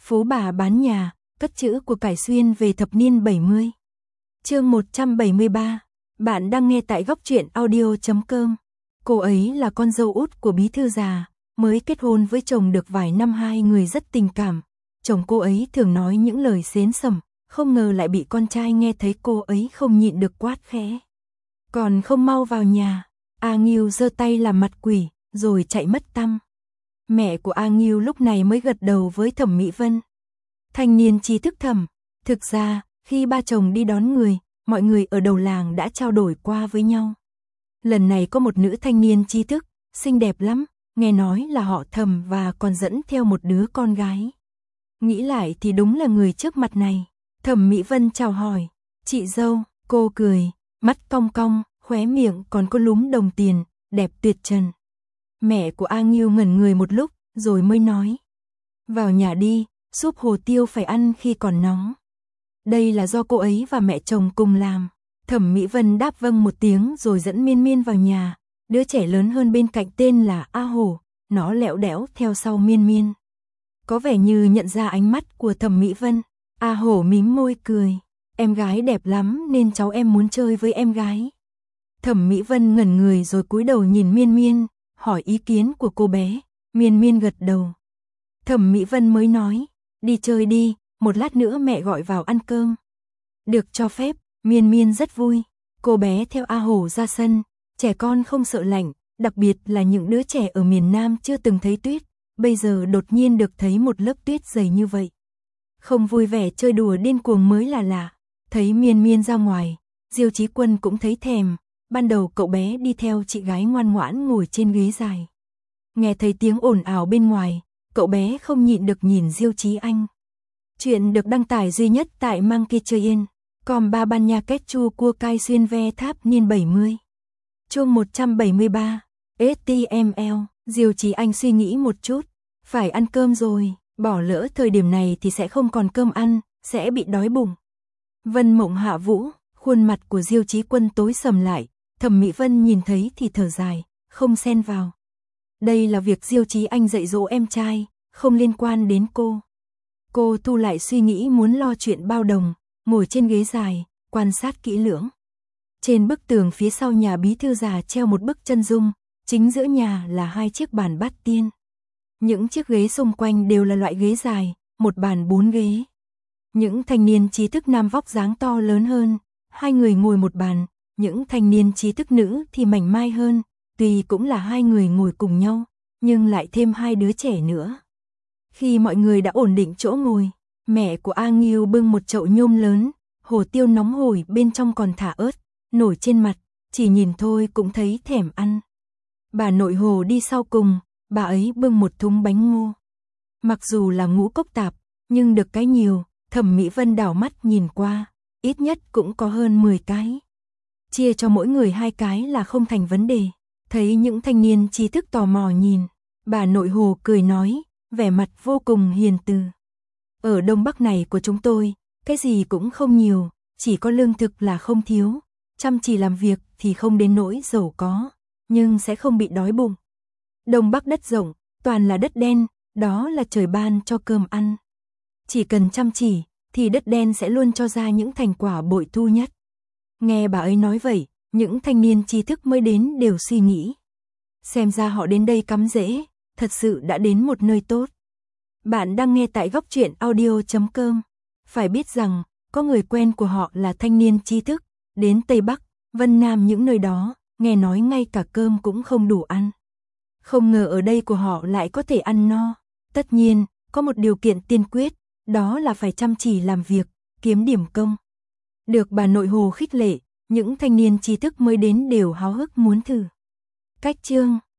Phú bà bán nhà, cất chữ của cải xuyên về thập niên 70. Chương 173. Bạn đang nghe tại góc truyện audio.com. Cô ấy là con dâu út của bí thư già, mới kết hôn với chồng được vài năm, hai người rất tình cảm. Chồng cô ấy thường nói những lời xến xẩm, không ngờ lại bị con trai nghe thấy cô ấy không nhịn được quát khẽ. Còn không mau vào nhà. A Nghiêu giơ tay làm mặt quỷ, rồi chạy mất tăm. Mẹ của A Nghiêu lúc này mới gật đầu với Thẩm Mỹ Vân. Thanh niên trí thức Thẩm, thực ra, khi ba chồng đi đón người, mọi người ở đầu làng đã trao đổi qua với nhau. Lần này có một nữ thanh niên trí thức, xinh đẹp lắm, nghe nói là họ Thẩm và còn dẫn theo một đứa con gái. Nghĩ lại thì đúng là người trước mặt này. Thẩm Mỹ Vân chào hỏi, chị dâu, cô cười, mắt cong cong, khóe miệng còn có lúm đồng tiền, đẹp tuyệt trần. Mẹ của A Nghiêu ngẩn người một lúc, rồi mới nói. Vào nhà đi, súp hồ tiêu phải ăn khi còn nóng. Đây là do cô ấy và mẹ chồng cùng làm. Thẩm Mỹ Vân đáp vâng một tiếng rồi dẫn Miên Miên vào nhà. Đứa trẻ lớn hơn bên cạnh tên là A Hổ, nó lẹo đẽo theo sau Miên Miên. Có vẻ như nhận ra ánh mắt của Thẩm Mỹ Vân. A Hổ mím môi cười. Em gái đẹp lắm nên cháu em muốn chơi với em gái. Thẩm Mỹ Vân ngẩn người rồi cúi đầu nhìn Miên Miên, hỏi ý kiến của cô bé. Miên Miên gật đầu. Thẩm Mỹ Vân mới nói, đi chơi đi, một lát nữa mẹ gọi vào ăn cơm. Được cho phép, Miên Miên rất vui. Cô bé theo A Hổ ra sân, trẻ con không sợ lạnh, đặc biệt là những đứa trẻ ở miền Nam chưa từng thấy tuyết, bây giờ đột nhiên được thấy một lớp tuyết dày như vậy. Không vui vẻ chơi đùa điên cuồng mới là lạ. Thấy Miên Miên ra ngoài, Diêu Chí Quân cũng thấy thèm. Ban đầu cậu bé đi theo chị gái ngoan ngoãn ngồi trên ghế dài. Nghe thấy tiếng ồn ào bên ngoài, cậu bé không nhịn được nhìn Diêu Chí Anh. Chuyện được đăng tải duy nhất tại Monkey Train, com ba ban nha kết chu cua cai xuyên ve tháp niên 70. Chương 173. HTML. Diêu Chí Anh suy nghĩ một chút, phải ăn cơm rồi, bỏ lỡ thời điểm này thì sẽ không còn cơm ăn, sẽ bị đói bụng. Vân Mộng Hạ Vũ, khuôn mặt của Diêu Chí Quân tối sầm lại, Thẩm Mỹ Vân nhìn thấy thì thở dài, không xen vào. Đây là việc Diêu Chí Anh dạy dỗ em trai, không liên quan đến cô. Cô thu lại suy nghĩ muốn lo chuyện bao đồng, ngồi trên ghế dài, quan sát kỹ lưỡng. Trên bức tường phía sau nhà bí thư già treo một bức chân dung, chính giữa nhà là hai chiếc bàn bát tiên. Những chiếc ghế xung quanh đều là loại ghế dài, một bàn 4 ghế. Những thanh niên trí thức nam vóc dáng to lớn hơn, hai người ngồi một bàn, những thanh niên trí thức nữ thì mảnh mai hơn, tuy cũng là hai người ngồi cùng nhau, nhưng lại thêm hai đứa trẻ nữa. Khi mọi người đã ổn định chỗ ngồi, mẹ của A Nghiêu bưng một chậu nhôm lớn, hồ tiêu nóng hổi bên trong còn thả ớt, nổi trên mặt, chỉ nhìn thôi cũng thấy thèm ăn. Bà nội Hồ đi sau cùng, bà ấy bưng một thúng bánh ngô. Mặc dù là ngũ cốc tạp, nhưng được cái nhiều, Thẩm Mỹ Vân đảo mắt nhìn qua, ít nhất cũng có hơn 10 cái. Chia cho mỗi người 2 cái là không thành vấn đề. Thấy những thanh niên trí thức tò mò nhìn, bà nội Hồ cười nói, vẻ mặt vô cùng hiền từ. Ở Đông Bắc này của chúng tôi, cái gì cũng không nhiều, chỉ có lương thực là không thiếu, chăm chỉ làm việc thì không đến nỗi giàu có, nhưng sẽ không bị đói bụng. Đông Bắc đất rộng, toàn là đất đen, đó là trời ban cho cơm ăn. Chỉ cần chăm chỉ, thì đất đen sẽ luôn cho ra những thành quả bội thu nhất. Nghe bà ấy nói vậy, những thanh niên trí thức mới đến đều suy nghĩ. Xem ra họ đến đây cắm rễ, thật sự đã đến một nơi tốt. Bạn đang nghe tại góc truyện audio.com. Phải biết rằng, có người quen của họ là thanh niên trí thức, đến Tây Bắc, Vân Nam những nơi đó, nghe nói ngay cả cơm cũng không đủ ăn. Không ngờ ở đây của họ lại có thể ăn no. Tất nhiên, có một điều kiện tiên quyết, đó là phải chăm chỉ làm việc, kiếm điểm công. Được bà nội Hồ khích lệ, những thanh niên trí thức mới đến đều háo hức muốn thử. Cách chương